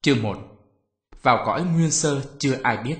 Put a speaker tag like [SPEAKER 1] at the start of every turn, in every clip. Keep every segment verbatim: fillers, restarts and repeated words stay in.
[SPEAKER 1] Chương một. Vào cõi nguyên sơ chưa ai biết.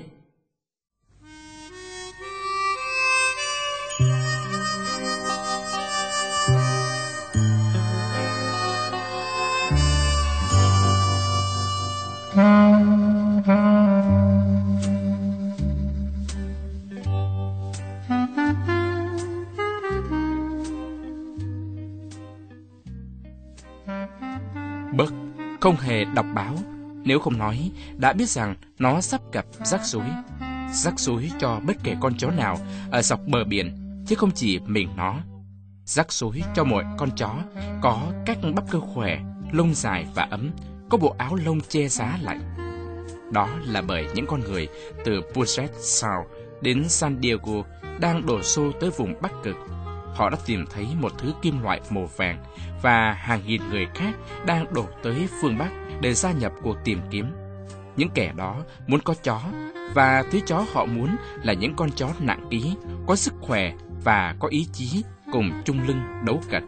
[SPEAKER 1] Buck không hề đọc báo, nếu không nói đã biết rằng nó sắp gặp rắc rối. Rắc rối cho bất kể con chó nào ở dọc bờ biển, chứ không chỉ mình nó. Rắc rối cho mọi con chó có các bắp cơ khỏe, lông dài và ấm, có bộ áo lông che giá lạnh. Đó là bởi những con người từ Puget Sound đến San Diego đang đổ xô tới vùng Bắc Cực. Họ đã tìm thấy một thứ kim loại màu vàng, và hàng nghìn người khác đang đổ tới phương Bắc để gia nhập cuộc tìm kiếm. Những kẻ đó muốn có chó, và thứ chó họ muốn là những con chó nặng ký, có sức khỏe và có ý chí, cùng chung lưng đấu cật.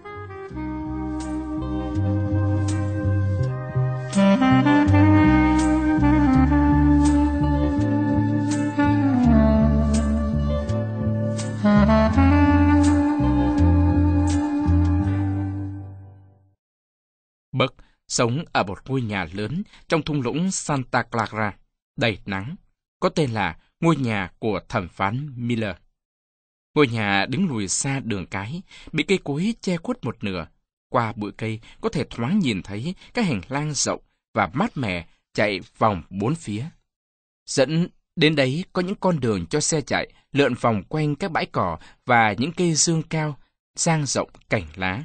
[SPEAKER 1] Buck sống ở một ngôi nhà lớn trong thung lũng Santa Clara, đầy nắng, có tên là ngôi nhà của thẩm phán Miller. Ngôi nhà đứng lùi xa đường cái, bị cây cối che khuất một nửa. Qua bụi cây có thể thoáng nhìn thấy các hành lang rộng và mát mẻ chạy vòng bốn phía. Dẫn đến đấy có những con đường cho xe chạy lượn vòng quanh các bãi cỏ và những cây dương cao, dang rộng cành lá.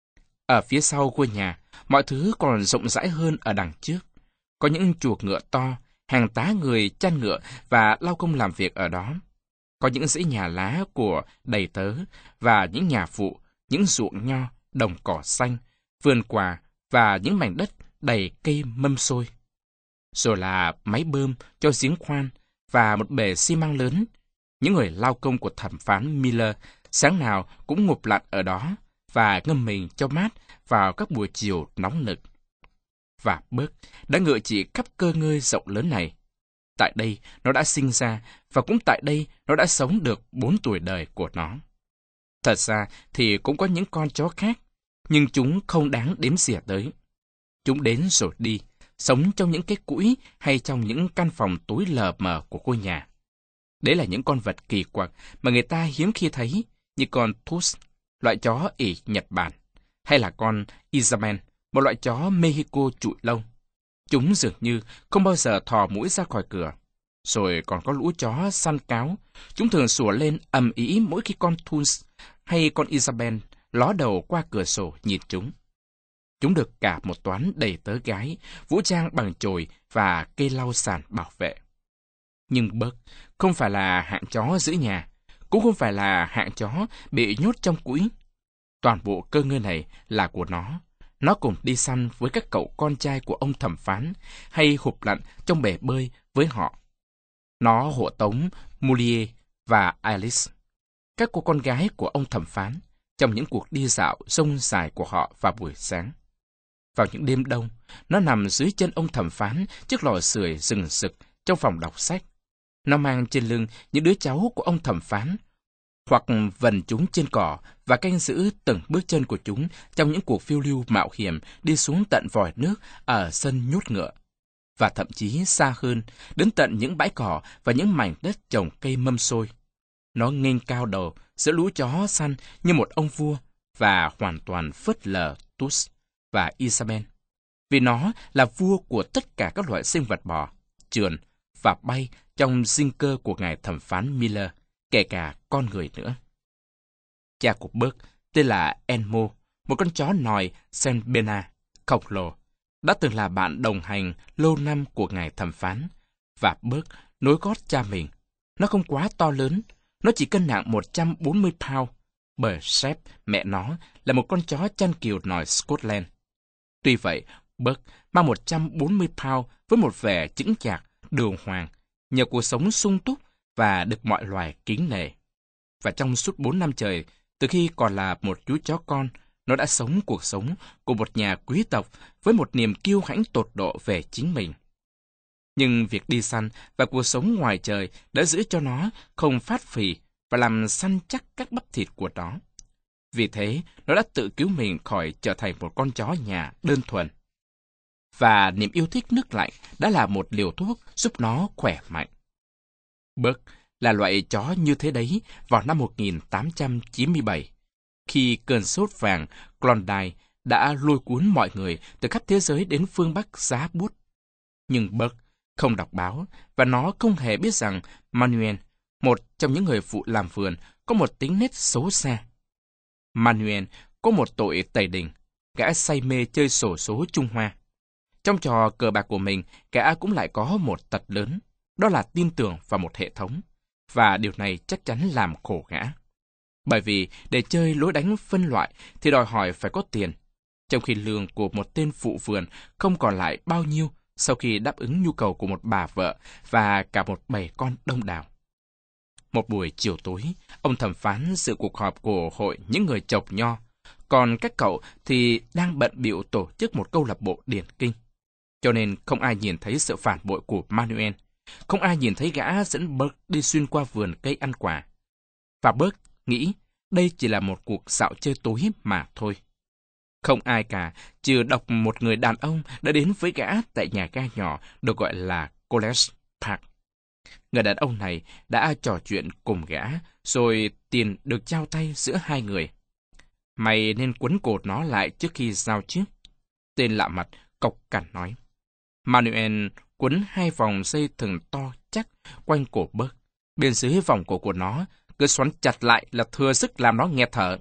[SPEAKER 1] Ở phía sau ngôi nhà, mọi thứ còn rộng rãi hơn ở đằng trước. Có những chuồng ngựa to, hàng tá người chăn ngựa và lao công làm việc ở đó. Có những dãy nhà lá của đầy tớ và những nhà phụ, những ruộng nho, đồng cỏ xanh, vườn quả và những mảnh đất đầy cây mâm xôi. Rồi là máy bơm cho giếng khoan và một bể xi măng lớn. Những người lao công của thẩm phán Miller sáng nào cũng ngụp lặn ở đó và ngâm mình cho mát vào các buổi chiều nóng nực. Và Buck đã ngựa trị khắp cơ ngơi rộng lớn này. Tại đây nó đã sinh ra, và cũng tại đây nó đã sống được bốn tuổi đời của nó. Thật ra thì cũng có những con chó khác, nhưng chúng không đáng đếm xỉa tới. Chúng đến rồi đi, sống trong những cái cũi hay trong những căn phòng tối lờ mờ của ngôi nhà. Đấy là những con vật kỳ quặc mà người ta hiếm khi thấy, như con Tusk, loại chó ỉ Nhật Bản, hay là con Isabel, một loại chó Mexico trụi lông. Chúng dường như không bao giờ thò mũi ra khỏi cửa. Rồi còn có lũ chó săn cáo, chúng thường sủa lên ầm ĩ mỗi khi con Tusk hay con Isabel ló đầu qua cửa sổ nhìn chúng. Chúng được cả một toán đầy tớ gái, vũ trang bằng chổi và cây lau sàn bảo vệ. Nhưng Buck không phải là hạng chó giữ nhà, cũng không phải là hạng chó bị nhốt trong cũi. Toàn bộ cơ ngơi này là của nó. Nó cùng đi săn với các cậu con trai của ông thẩm phán, hay hụp lặn trong bể bơi với họ. Nó hộ tống Moulier và Alice, các cô con gái của ông thẩm phán, trong những cuộc đi dạo rông dài của họ vào buổi sáng. Vào những đêm đông, nó nằm dưới chân ông thẩm phán chiếc lò sưởi rừng rực trong phòng đọc sách. Nó mang trên lưng những đứa cháu của ông thẩm phán, hoặc vần chúng trên cỏ và canh giữ từng bước chân của chúng trong những cuộc phiêu lưu mạo hiểm đi xuống tận vòi nước ở sân nhốt ngựa. Và thậm chí xa hơn, đến tận những bãi cỏ và những mảnh đất trồng cây mâm xôi. Nó nghênh cao đầu giữa lũ chó săn như một ông vua và hoàn toàn phớt lờ Tusk và Isabel. Vì nó là vua của tất cả các loại sinh vật bò, trườn và bay trong dinh cơ của ngài thẩm phán Miller, kể cả con người nữa. Cha của Buck tên là Enmo, một con chó nòi Saint Bernard khổng lồ, đã từng là bạn đồng hành lâu năm của ngài thẩm phán. Và Buck nối gót cha mình. Nó không quá to lớn, nó chỉ cân nặng một trăm bốn mươi pound, bởi Shep, mẹ nó, là một con chó chăn cừu nòi Scotland. Tuy vậy, Buck mang một trăm bốn mươi pound với một vẻ chững chạc, đường hoàng, nhờ cuộc sống sung túc và được mọi loài kính nể. Và trong suốt bốn năm trời, từ khi còn là một chú chó con, nó đã sống cuộc sống của một nhà quý tộc với một niềm kiêu hãnh tột độ về chính mình. Nhưng việc đi săn và cuộc sống ngoài trời đã giữ cho nó không phát phì và làm săn chắc các bắp thịt của nó. Vì thế, nó đã tự cứu mình khỏi trở thành một con chó nhà đơn thuần. Và niềm yêu thích nước lạnh đã là một liều thuốc giúp nó khỏe mạnh. Buck là loại chó như thế đấy vào năm một nghìn tám trăm chín mươi bảy, khi cơn sốt vàng Klondike đã lôi cuốn mọi người từ khắp thế giới đến phương Bắc giá buốt. Nhưng Buck không đọc báo, và nó không hề biết rằng Manuel, một trong những người phụ làm vườn, có một tính nết xấu xa. Manuel có một tội tày đình, gã say mê chơi xổ số Trung Hoa. Trong trò cờ bạc của mình, gã cũng lại có một tật lớn, đó là tin tưởng vào một hệ thống, và điều này chắc chắn làm khổ gã. Bởi vì để chơi lối đánh phân loại thì đòi hỏi phải có tiền, trong khi lương của một tên phụ vườn không còn lại bao nhiêu sau khi đáp ứng nhu cầu của một bà vợ và cả một bầy con đông đảo. Một buổi chiều tối, ông thẩm phán dự cuộc họp của hội những người chộc nho, còn các cậu thì đang bận bịu tổ chức một câu lạc bộ điển kinh. Cho nên không ai nhìn thấy sự phản bội của Manuel, không ai nhìn thấy gã dẫn Buck đi xuyên qua vườn cây ăn quả. Và Buck nghĩ đây chỉ là một cuộc dạo chơi tối mà thôi. Không ai cả, trừ độc một người đàn ông đã đến với gã tại nhà ga nhỏ được gọi là College Park. Người đàn ông này đã trò chuyện cùng gã, rồi tiền được trao tay giữa hai người. Mày nên quấn cột nó lại trước khi giao chứ. Tên lạ mặt cộc cằn nói. Manuel quấn hai vòng dây thừng to chắc quanh cổ Buck. Bên dưới vòng cổ của nó cứ xoắn chặt lại là thừa sức làm nó nghẹt thở.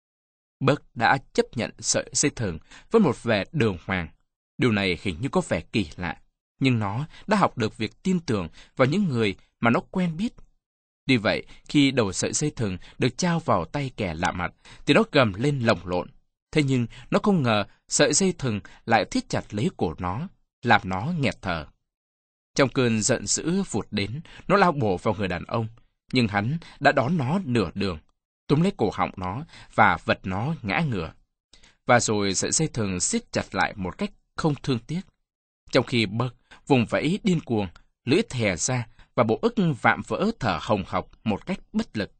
[SPEAKER 1] Buck đã chấp nhận sợi dây thừng với một vẻ đường hoàng. Điều này hình như có vẻ kỳ lạ, nhưng nó đã học được việc tin tưởng vào những người mà nó quen biết. Tuy vậy, khi đầu sợi dây thừng được trao vào tay kẻ lạ mặt, thì nó gầm lên lồng lộn. Thế nhưng nó không ngờ sợi dây thừng lại thít chặt lấy cổ nó, làm nó nghẹt thở. Trong cơn giận dữ vụt đến, nó lao bổ vào người đàn ông, nhưng hắn đã đón nó nửa đường, túm lấy cổ họng nó và vật nó ngã ngửa. Và rồi sợi dây thừng siết chặt lại một cách không thương tiếc. Trong khi Buck vùng vẫy điên cuồng, lưỡi thè ra và bộ ức vạm vỡ thở hồng hộc một cách bất lực.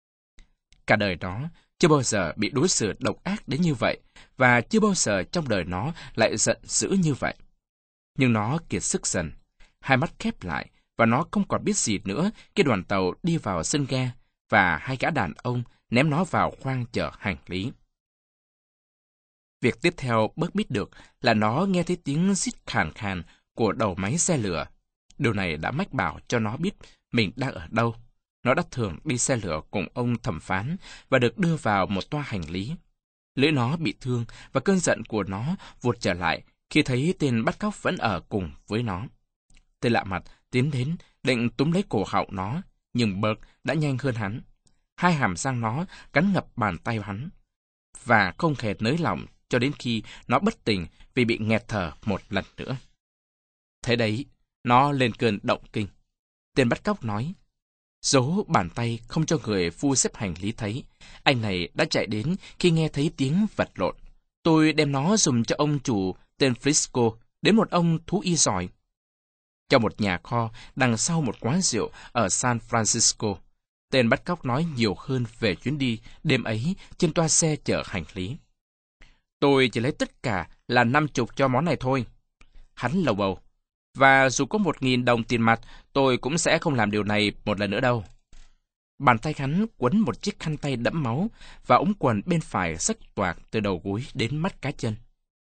[SPEAKER 1] Cả đời nó chưa bao giờ bị đối xử độc ác đến như vậy, và chưa bao giờ trong đời nó lại giận dữ như vậy. Nhưng nó kiệt sức dần, hai mắt khép lại, và nó không còn biết gì nữa khi đoàn tàu đi vào sân ga, và hai gã đàn ông ném nó vào khoang chở hành lý. Việc tiếp theo Buck biết được là nó nghe thấy tiếng rít khàn khàn của đầu máy xe lửa. Điều này đã mách bảo cho nó biết mình đang ở đâu. Nó đã thường đi xe lửa cùng ông thẩm phán và được đưa vào một toa hành lý. Lưỡi nó bị thương và cơn giận của nó vụt trở lại khi thấy tên bắt cóc vẫn ở cùng với nó. Tên lạ mặt tiến đến định túm lấy cổ họng nó, nhưng Buck đã nhanh hơn hắn. Hai hàm răng nó cắn ngập bàn tay hắn, và không hề nới lỏng cho đến khi nó bất tỉnh vì bị nghẹt thở một lần nữa. Thế đấy, nó lên cơn động kinh. Tên bắt cóc nói, giấu bàn tay không cho người phu xếp hành lý thấy. Anh này đã chạy đến khi nghe thấy tiếng vật lộn. Tôi đem nó dùng cho ông chủ tên Frisco, đến một ông thú y giỏi. Trong một nhà kho đằng sau một quán rượu ở San Francisco, tên bắt cóc nói nhiều hơn về chuyến đi đêm ấy trên toa xe chở hành lý. Tôi chỉ lấy tất cả là năm chục cho món này thôi. Hắn lầu bầu. Và dù có một nghìn đồng tiền mặt, tôi cũng sẽ không làm điều này một lần nữa đâu. Bàn tay hắn quấn một chiếc khăn tay đẫm máu, và ống quần bên phải xách toạc từ đầu gối đến mắt cá chân.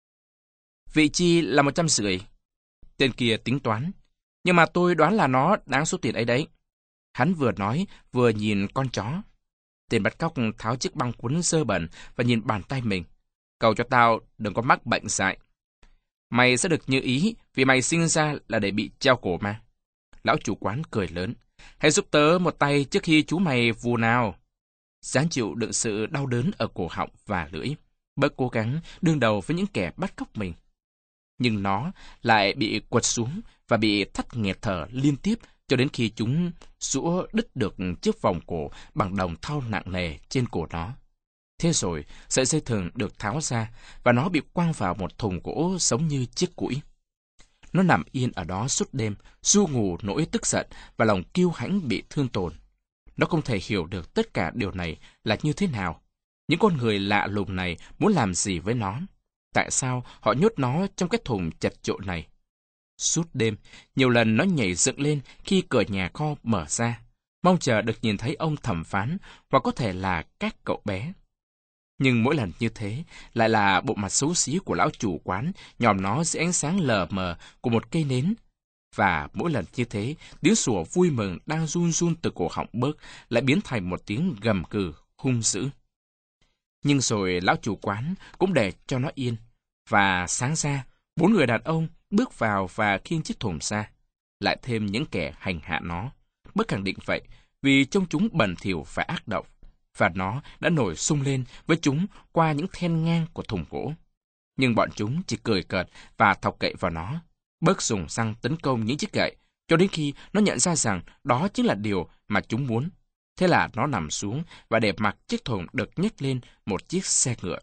[SPEAKER 1] Vị chi là một trăm rưỡi. Tên kia tính toán. Nhưng mà tôi đoán là nó đáng số tiền ấy đấy. Hắn vừa nói, vừa nhìn con chó. Tên bắt cóc tháo chiếc băng quấn dơ bẩn và nhìn bàn tay mình. Cầu cho tao đừng có mắc bệnh dại. Mày sẽ được như ý vì mày sinh ra là để bị treo cổ mà. Lão chủ quán cười lớn. Hãy giúp tớ một tay trước khi chú mày vù nào. Dáng chịu đựng sự đau đớn ở cổ họng và lưỡi, Buck cố gắng đương đầu với những kẻ bắt cóc mình. Nhưng nó lại bị quật xuống và bị thắt nghẹt thở liên tiếp cho đến khi chúng rũa đứt được chiếc vòng cổ bằng đồng thau nặng nề trên cổ nó. Thế rồi, sợi dây thừng được tháo ra và nó bị quăng vào một thùng gỗ giống như chiếc củi. Nó nằm yên ở đó suốt đêm, ru ngủ nỗi tức giận và lòng kiêu hãnh bị thương tổn. Nó không thể hiểu được tất cả điều này là như thế nào. Những con người lạ lùng này muốn làm gì với nó? Tại sao họ nhốt nó trong cái thùng chật chội này? Suốt đêm, nhiều lần nó nhảy dựng lên khi cửa nhà kho mở ra, mong chờ được nhìn thấy ông thẩm phán hoặc có thể là các cậu bé. Nhưng mỗi lần như thế, lại là bộ mặt xấu xí của lão chủ quán nhòm nó dưới ánh sáng lờ mờ của một cây nến. Và mỗi lần như thế, tiếng sủa vui mừng đang run run từ cổ họng Bớt lại biến thành một tiếng gầm cừ hung dữ. Nhưng rồi lão chủ quán cũng để cho nó yên. Và sáng ra, bốn người đàn ông bước vào và khiêng chiếc thùng ra. Lại thêm những kẻ hành hạ nó. Bớt khẳng định vậy, vì trông chúng bẩn thỉu và ác độc. Và nó đã nổi sung lên với chúng qua những then ngang của thùng gỗ. Nhưng bọn chúng chỉ cười cợt và thọc gậy vào nó. Bớt dùng răng tấn công những chiếc gậy, cho đến khi nó nhận ra rằng đó chính là điều mà chúng muốn. Thế là nó nằm xuống và để mặc chiếc thùng được nhấc lên một chiếc xe ngựa.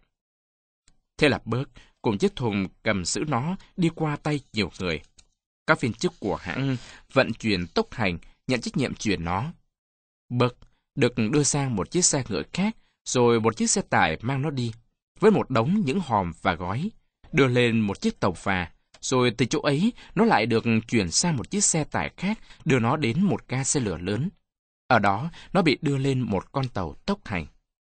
[SPEAKER 1] Thế là Bớt cùng chiếc thùng cầm giữ nó đi qua tay nhiều người. Các viên chức của hãng vận chuyển tốc hành nhận trách nhiệm chuyển nó. Bớt được đưa sang một chiếc xe ngựa khác, rồi một chiếc xe tải mang nó đi, với một đống những hòm và gói, đưa lên một chiếc tàu phà, rồi từ chỗ ấy nó lại được chuyển sang một chiếc xe tải khác, đưa nó đến một ga xe lửa lớn. Ở đó, nó bị đưa lên một con tàu tốc hành.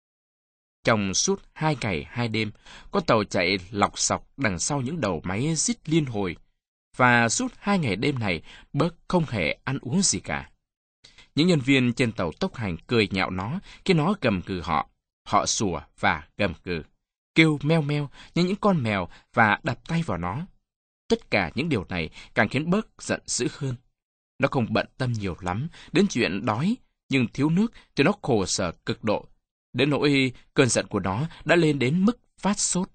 [SPEAKER 1] Trong suốt hai ngày hai đêm, con tàu chạy lọc sọc đằng sau những đầu máy rít liên hồi, và suốt hai ngày đêm này, Bớt không hề ăn uống gì cả. Những nhân viên trên tàu tốc hành cười nhạo nó khi nó gầm cừ họ. Họ sủa và gầm cừ, kêu meo meo như những con mèo và đập tay vào nó. Tất cả những điều này càng khiến Bớt giận dữ hơn. Nó không bận tâm nhiều lắm đến chuyện đói, nhưng thiếu nước thì nó khổ sở cực độ. Đến nỗi cơn giận của nó đã lên đến mức phát sốt.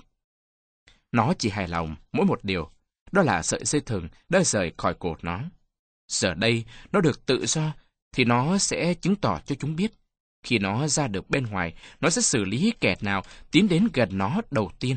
[SPEAKER 1] Nó chỉ hài lòng mỗi một điều, đó là sợi dây thừng đã rời khỏi cổ nó. Giờ đây, nó được tự do, thì nó sẽ chứng tỏ cho chúng biết. Khi nó ra được bên ngoài, nó sẽ xử lý kẻ nào tiến đến gần nó đầu tiên.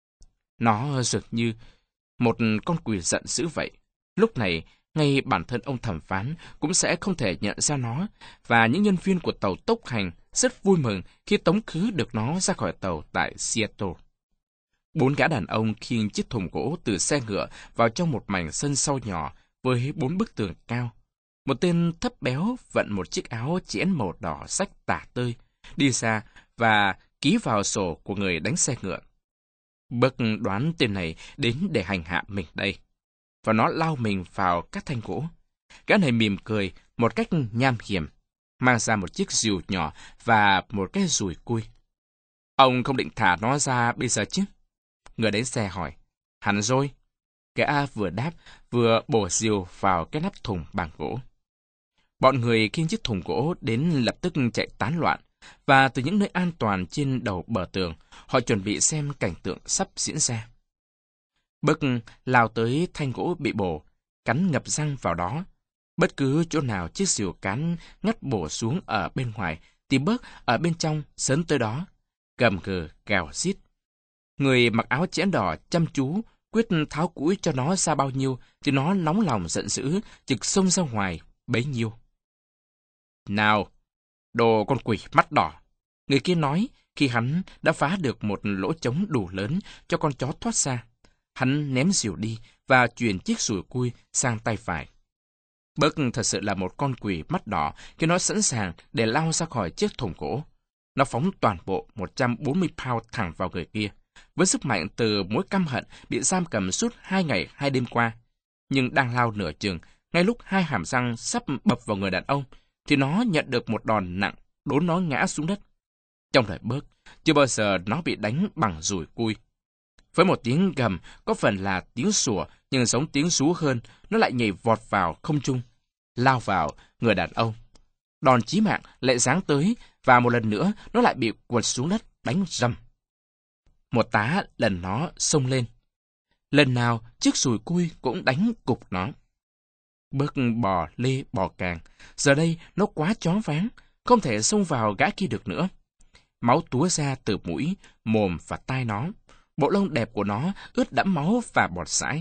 [SPEAKER 1] Nó dường như một con quỷ giận dữ vậy. Lúc này, ngay bản thân ông thẩm phán cũng sẽ không thể nhận ra nó, và những nhân viên của tàu tốc hành rất vui mừng khi tống khứ được nó ra khỏi tàu tại Seattle. Bốn gã đàn ông khiêng chiếc thùng gỗ từ xe ngựa vào trong một mảnh sân sau nhỏ với bốn bức tường cao. Một tên thấp béo vận một chiếc áo chẽn màu đỏ xách tả tơi, đi ra và ký vào sổ của người đánh xe ngựa. Bớt đoán tên này đến để hành hạ mình đây. Và nó lao mình vào các thanh gỗ. Gã này mỉm cười một cách nham hiểm, mang ra một chiếc rìu nhỏ và một cái dùi cui. Ông không định thả nó ra bây giờ chứ? Người đánh xe hỏi. Hẳn rồi. Gã vừa đáp, vừa bổ rìu vào cái nắp thùng bằng gỗ. Bọn người khiêng chiếc thùng gỗ đến lập tức chạy tán loạn, và từ những nơi an toàn trên đầu bờ tường, họ chuẩn bị xem cảnh tượng sắp diễn ra. Bớt lao tới thanh gỗ bị bổ, cắn ngập răng vào đó. Bất cứ chỗ nào chiếc rìu cán ngắt bổ xuống ở bên ngoài, thì Bớt ở bên trong sớm tới đó, gầm gừ gào rít. Người mặc áo chẽn đỏ chăm chú, quyết tháo củi cho nó ra bao nhiêu, thì nó nóng lòng giận dữ, trực xông ra ngoài bấy nhiêu. Nào, đồ con quỷ mắt đỏ, người kia nói khi hắn đã phá được một lỗ trống đủ lớn cho con chó thoát ra. Hắn ném rìu đi và chuyển chiếc rùi cui sang tay phải. Bớt thật sự là một con quỷ mắt đỏ khi nó sẵn sàng để lao ra khỏi chiếc thùng gỗ. Nó phóng toàn bộ một trăm bốn mươi pound thẳng vào người kia, với sức mạnh từ mối căm hận bị giam cầm suốt hai ngày hai đêm qua. Nhưng đang lao nửa chừng, ngay lúc hai hàm răng sắp bập vào người đàn ông, thì nó nhận được một đòn nặng, đốn nó ngã xuống đất. Trong đời Bớt, chưa bao giờ nó bị đánh bằng dùi cui. Với một tiếng gầm, có phần là tiếng sủa, nhưng giống tiếng rú hơn, nó lại nhảy vọt vào không trung, lao vào người đàn ông. Đòn chí mạng lại giáng tới, và một lần nữa nó lại bị quật xuống đất, đánh rầm. Một tá lần nó xông lên. Lần nào chiếc dùi cui cũng đánh cục nó. Bớt bò lê bò càng, giờ đây nó quá choáng váng, không thể xông vào gã kia được nữa. Máu túa ra từ mũi, mồm và tai nó. Bộ lông đẹp của nó ướt đẫm máu và bọt sãi.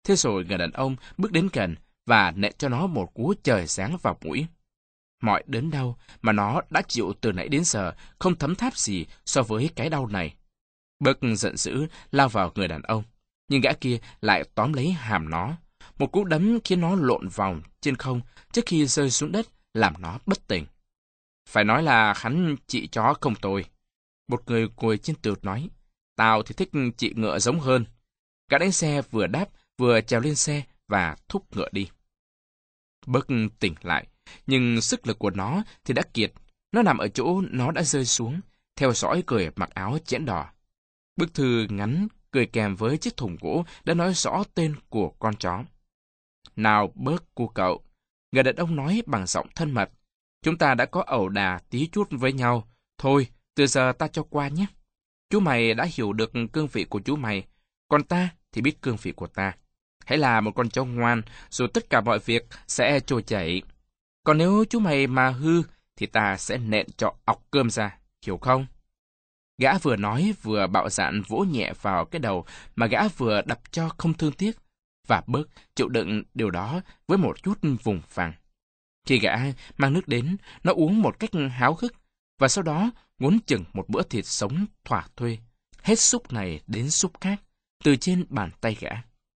[SPEAKER 1] Thế rồi người đàn ông bước đến gần và nện cho nó một cú trời giáng vào mũi. Mọi đớn đau mà nó đã chịu từ nãy đến giờ không thấm tháp gì so với cái đau này. Buck giận dữ lao vào người đàn ông, nhưng gã kia lại tóm lấy hàm nó. Một cú đấm khiến nó lộn vòng trên không trước khi rơi xuống đất, làm nó bất tỉnh. Phải nói là hắn chị chó không tồi. Một người ngồi trên tược nói, tao thì thích chị ngựa giống hơn. Gã đánh xe vừa đáp, vừa trèo lên xe và thúc ngựa đi. Buck tỉnh lại, nhưng sức lực của nó thì đã kiệt. Nó nằm ở chỗ nó đã rơi xuống, theo dõi người mặc áo chẽn đỏ. Bức thư ngắn cười kèm với chiếc thùng gỗ đã nói rõ tên của con chó. Nào Buck cu cậu, người đàn ông nói bằng giọng thân mật. Chúng ta đã có ẩu đà tí chút với nhau. Thôi, từ giờ ta cho qua nhé. Chú mày đã hiểu được cương vị của chú mày, còn ta thì biết cương vị của ta. Hãy là một con chó ngoan, rồi tất cả mọi việc sẽ trôi chảy. Còn nếu chú mày mà hư, thì ta sẽ nện cho ọc cơm ra, hiểu không? Gã vừa nói vừa bạo dạn vỗ nhẹ vào cái đầu mà gã vừa đập cho không thương tiếc, và Buck chịu đựng điều đó với một chút vùng vằng. Khi gã mang nước đến, nó uống một cách háo hức, và sau đó ngốn chừng một bữa thịt sống thỏa thuê, hết súp này đến súp khác, từ trên bàn tay gã.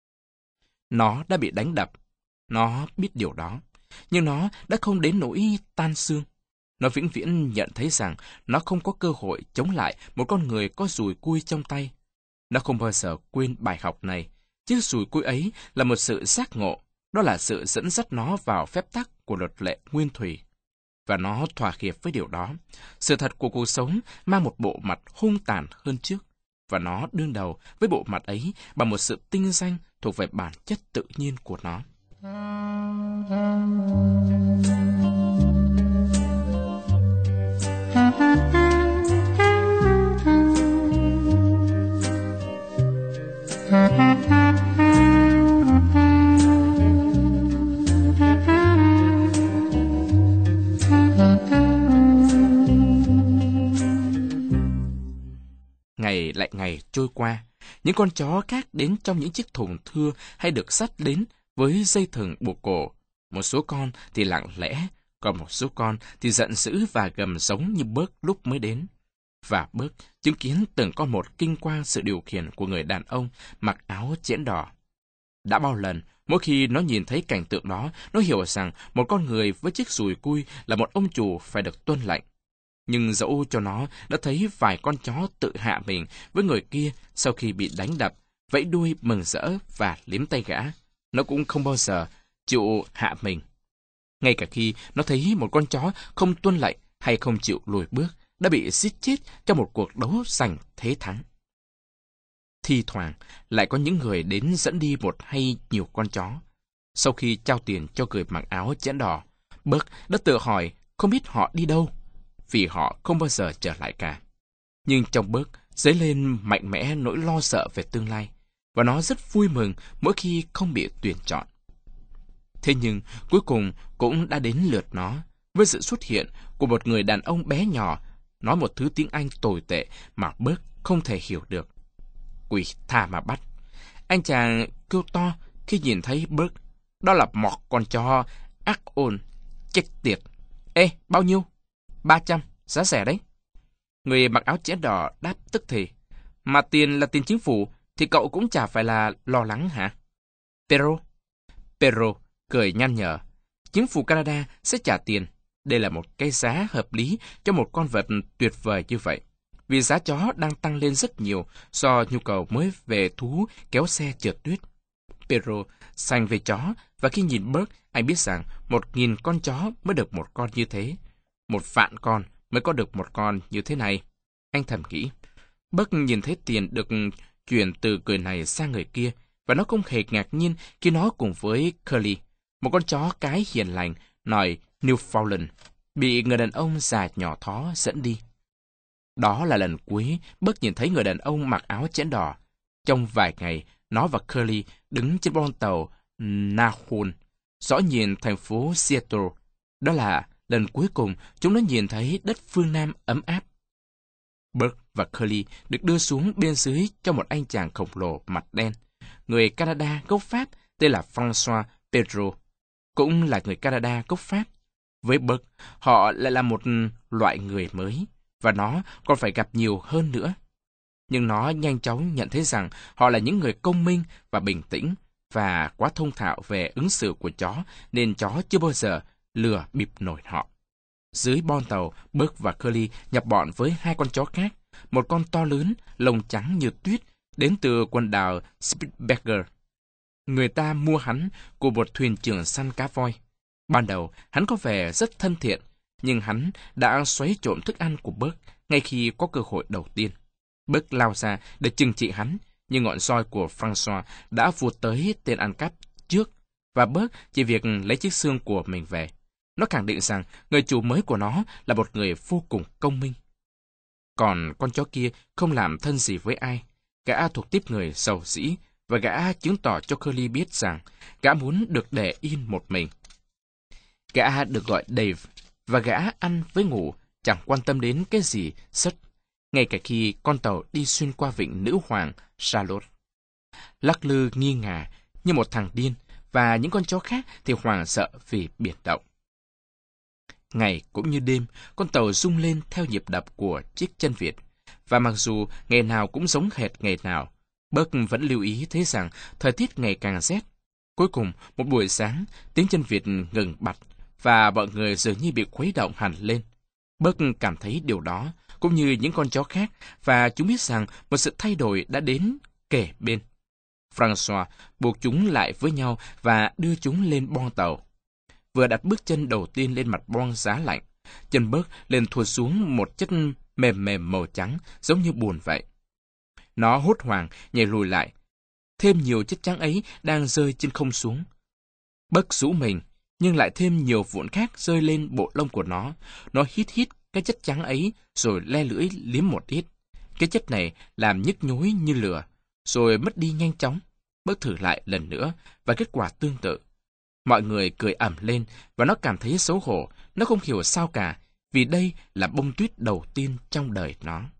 [SPEAKER 1] Nó đã bị đánh đập, nó biết điều đó, nhưng nó đã không đến nỗi tan xương. Nó vĩnh viễn nhận thấy rằng nó không có cơ hội chống lại một con người có dùi cui trong tay. Nó không bao giờ quên bài học này. Chiếc dùi cui ấy là một sự giác ngộ, đó là sự dẫn dắt nó vào phép tắc của luật lệ nguyên thủy. Và nó thỏa hiệp với điều đó. Sự thật của cuộc sống mang một bộ mặt hung tàn hơn trước, và nó đương đầu với bộ mặt ấy bằng một sự tinh danh thuộc về bản chất tự nhiên của nó. Ngày lại ngày trôi qua, những con chó khác đến trong những chiếc thùng thưa hay được dắt đến với dây thừng buộc cổ. Một số con thì lặng lẽ, còn một số con thì giận dữ và gầm giống như Buck lúc mới đến. Và Buck chứng kiến từng con một kinh qua sự điều khiển của người đàn ông mặc áo chẽn đỏ. Đã bao lần, mỗi khi nó nhìn thấy cảnh tượng đó, nó hiểu rằng một con người với chiếc dùi cui là một ông chủ phải được tuân lệnh. Nhưng dẫu cho nó đã thấy vài con chó tự hạ mình với người kia sau khi bị đánh đập, vẫy đuôi mừng rỡ và liếm tay gã, nó cũng không bao giờ chịu hạ mình. Ngay cả khi nó thấy một con chó không tuân lệnh hay không chịu lùi bước, đã bị giết chết trong một cuộc đấu giành thế thắng. Thi thoảng lại có những người đến dẫn đi một hay nhiều con chó. Sau khi trao tiền cho người mặc áo chẽn đỏ, Buck đã tự hỏi không biết họ đi đâu, vì họ không bao giờ trở lại cả. Nhưng trong Buck dấy lên mạnh mẽ nỗi lo sợ về tương lai, và nó rất vui mừng mỗi khi không bị tuyển chọn. Thế nhưng cuối cùng cũng đã đến lượt nó, với sự xuất hiện của một người đàn ông bé nhỏ, nói một thứ tiếng Anh tồi tệ mà Buck không thể hiểu được. Quỷ tha mà bắt. Anh chàng kêu to khi nhìn thấy Buck. Đó là một con chó ác ôn, chết tiệt. Ê, bao nhiêu? Ba trăm, giá rẻ đấy. Người mặc áo chẽn đỏ đáp tức thì. Mà tiền là tiền chính phủ, thì cậu cũng chả phải là lo lắng hả? Pero. Pero cười nhăn nhở. Chính phủ Canada sẽ trả tiền. Đây là một cái giá hợp lý cho một con vật tuyệt vời như vậy. Vì giá chó đang tăng lên rất nhiều do nhu cầu mới về thú kéo xe trượt tuyết. Pero xanh về chó, và khi nhìn Buck, anh biết rằng một nghìn con chó mới được một con như thế. Một vạn con mới có được một con như thế này. Anh thầm nghĩ. Buck nhìn thấy tiền được chuyển từ người này sang người kia, và nó không hề ngạc nhiên khi nó cùng với Curly, một con chó cái hiền lành, nòi Newfoundland, bị người đàn ông già nhỏ thó dẫn đi. Đó là lần cuối Buck nhìn thấy người đàn ông mặc áo chẽn đỏ. Trong vài ngày, nó và Curly đứng trên con tàu Nahon, dõi nhìn thành phố Seattle. Đó là lần cuối cùng chúng nó nhìn thấy đất phương Nam ấm áp. Buck và Curly được đưa xuống bên dưới cho một anh chàng khổng lồ mặt đen. người Canada gốc Pháp tên là François Pedro, cũng là người Canada gốc Pháp. Với Buck, họ lại là một loại người mới, và nó còn phải gặp nhiều hơn nữa. Nhưng nó nhanh chóng nhận thấy rằng họ là những người công minh và bình tĩnh, và quá thông thạo về ứng xử của chó, nên chó chưa bao giờ lừa bịp nổi họ. Dưới bon tàu, Buck và Curly nhập bọn với hai con chó khác, một con to lớn, lông trắng như tuyết, đến từ quần đảo Spitsbergen. Người ta mua hắn của một thuyền trưởng săn cá voi. Ban đầu, hắn có vẻ rất thân thiện, nhưng hắn đã xoáy trộm thức ăn của Buck ngay khi có cơ hội đầu tiên. Buck lao ra để trừng trị hắn, nhưng ngọn roi của François đã vụt tới tên ăn cắp trước, và Buck chỉ việc lấy chiếc xương của mình về. Nó khẳng định rằng người chủ mới của nó là một người vô cùng công minh. Còn con chó kia không làm thân gì với ai. Gã thuộc tiếp người giàu dĩ, và gã chứng tỏ cho Curly biết rằng gã muốn được để yên một mình. Gã được gọi Dave, và gã ăn với ngủ, chẳng quan tâm đến cái gì sất, ngay cả khi con tàu đi xuyên qua vịnh Nữ Hoàng Charlotte. Lắc lư nghi ngả như một thằng điên, và những con chó khác thì hoảng sợ vì biển động. Ngày cũng như đêm, con tàu rung lên theo nhịp đập của chiếc chân vịt, và mặc dù ngày nào cũng giống hệt ngày nào, Buck vẫn lưu ý thấy rằng thời tiết ngày càng rét. Cuối cùng, một buổi sáng, tiếng chân vịt ngừng bặt, và mọi người dường như bị khuấy động hẳn lên. Buck cảm thấy điều đó, cũng như những con chó khác, và chúng biết rằng một sự thay đổi đã đến kề bên. François buộc chúng lại với nhau và đưa chúng lên bon tàu. Vừa đặt bước chân đầu tiên lên mặt bon giá lạnh, chân Buck lên thụt xuống một chất mềm mềm màu trắng, giống như bùn vậy. Nó hốt hoảng nhảy lùi lại. Thêm nhiều chất trắng ấy đang rơi trên không xuống. Buck rũ mình, nhưng lại thêm nhiều vụn khác rơi lên bộ lông của nó. Nó hít hít cái chất trắng ấy, rồi le lưỡi liếm một ít. Cái chất này làm nhức nhối như lửa, rồi mất đi nhanh chóng. Buck thử lại lần nữa, và kết quả tương tự. Mọi người cười ầm lên, và nó cảm thấy xấu hổ. Nó không hiểu sao cả, vì đây là bông tuyết đầu tiên trong đời nó.